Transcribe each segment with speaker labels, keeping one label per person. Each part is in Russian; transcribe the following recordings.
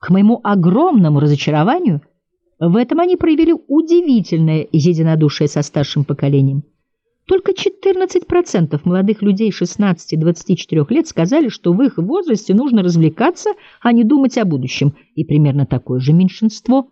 Speaker 1: К моему огромному разочарованию, в этом они проявили удивительное единодушие со старшим поколением. Только 14% молодых людей 16-24 лет сказали, что в их возрасте нужно развлекаться, а не думать о будущем. И примерно такое же меньшинство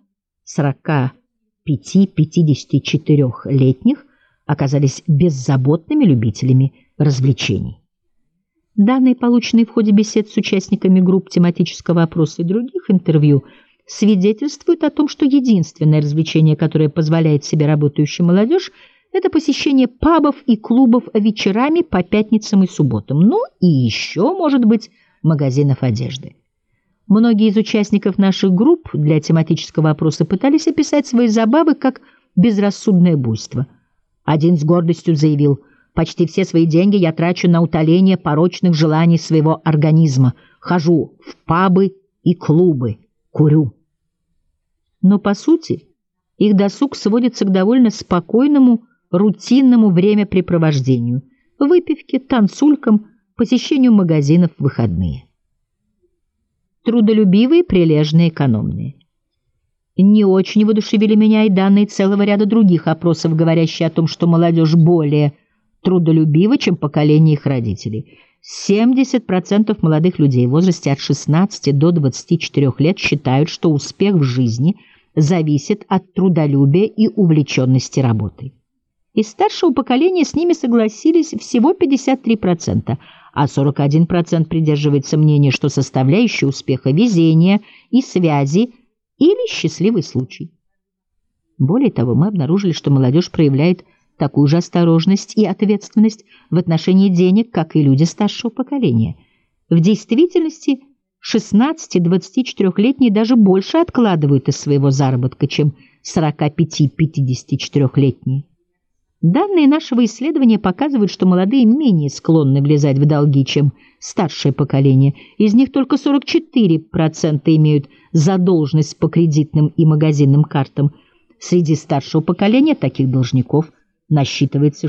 Speaker 1: 45-54-летних оказались беззаботными любителями развлечений. Данные, полученные в ходе бесед с участниками групп тематического опроса и других интервью, свидетельствуют о том, что единственное развлечение, которое позволяет себе работающая молодежь, это посещение пабов и клубов вечерами по пятницам и субботам. Ну и еще, может быть, магазинов одежды. Многие из участников наших групп для тематического опроса пытались описать свои забавы как безрассудное буйство. Один с гордостью заявил: «Почти все свои деньги я трачу на утоление порочных желаний своего организма. Хожу в пабы и клубы, курю». Но, по сути, их досуг сводится к довольно спокойному, рутинному времяпрепровождению, выпивке, танцулькам, посещению магазинов в выходные. Трудолюбивые, прилежные, экономные. Не очень воодушевили меня и данные целого ряда других опросов, говорящие о том, что молодежь более трудолюбива, чем поколение их родителей. 70% молодых людей в возрасте от 16 до 24 лет считают, что успех в жизни зависит от трудолюбия и увлеченности работой. Из старшего поколения с ними согласились всего 53%, а 41% придерживается мнения, что составляющая успеха везение и связи или счастливый случай. Более того, мы обнаружили, что молодежь проявляет такую же осторожность и ответственность в отношении денег, как и люди старшего поколения. В действительности 16-24-летние даже больше откладывают из своего заработка, чем 45-54-летние. Данные нашего исследования показывают, что молодые менее склонны влезать в долги, чем старшее поколение. Из них только 44% имеют задолженность по кредитным и магазинным картам. Среди старшего поколения таких должников насчитывается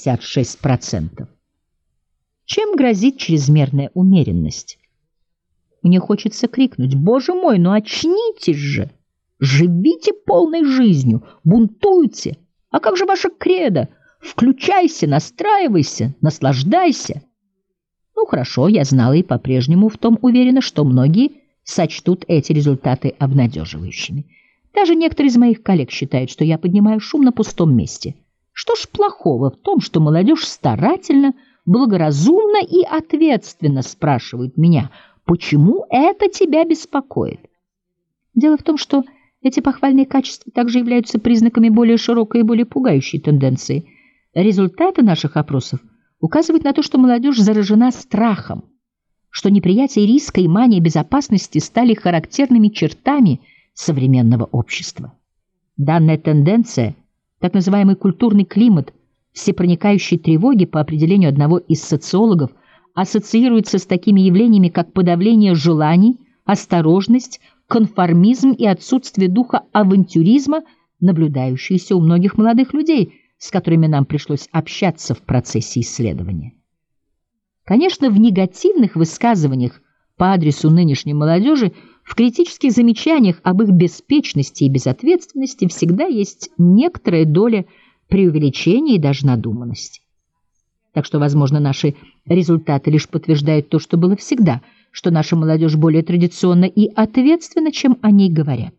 Speaker 1: 66%. Чем грозит чрезмерная умеренность? Мне хочется крикнуть: «Боже мой, ну очнитесь же! Живите полной жизнью, бунтуйте! А как же ваше кредо? Включайся, настраивайся, наслаждайся!» Ну хорошо, я знала и по-прежнему в том уверена, что многие сочтут эти результаты обнадеживающими. Даже некоторые из моих коллег считают, что я поднимаю шум на пустом месте. Что ж плохого в том, что молодежь старательно, благоразумно и ответственно спрашивает меня: «Почему это тебя беспокоит?» Дело в том, что эти похвальные качества также являются признаками более широкой и более пугающей тенденции. Результаты наших опросов указывают на то, что молодежь заражена страхом, что неприятие риска и мания безопасности стали характерными чертами современного общества. Данная тенденция, так называемый культурный климат всепроникающей тревоги, по определению одного из социологов, ассоциируется с такими явлениями, как подавление желаний, осторожность, конформизм и отсутствие духа авантюризма, наблюдающиеся у многих молодых людей, с которыми нам пришлось общаться в процессе исследования. Конечно, в негативных высказываниях по адресу нынешней молодежи, в критических замечаниях об их беспечности и безответственности всегда есть некоторая доля преувеличения и даже надуманности. Так что, возможно, наши результаты лишь подтверждают то, что было всегда, что наша молодежь более традиционна и ответственна, чем о ней говорят.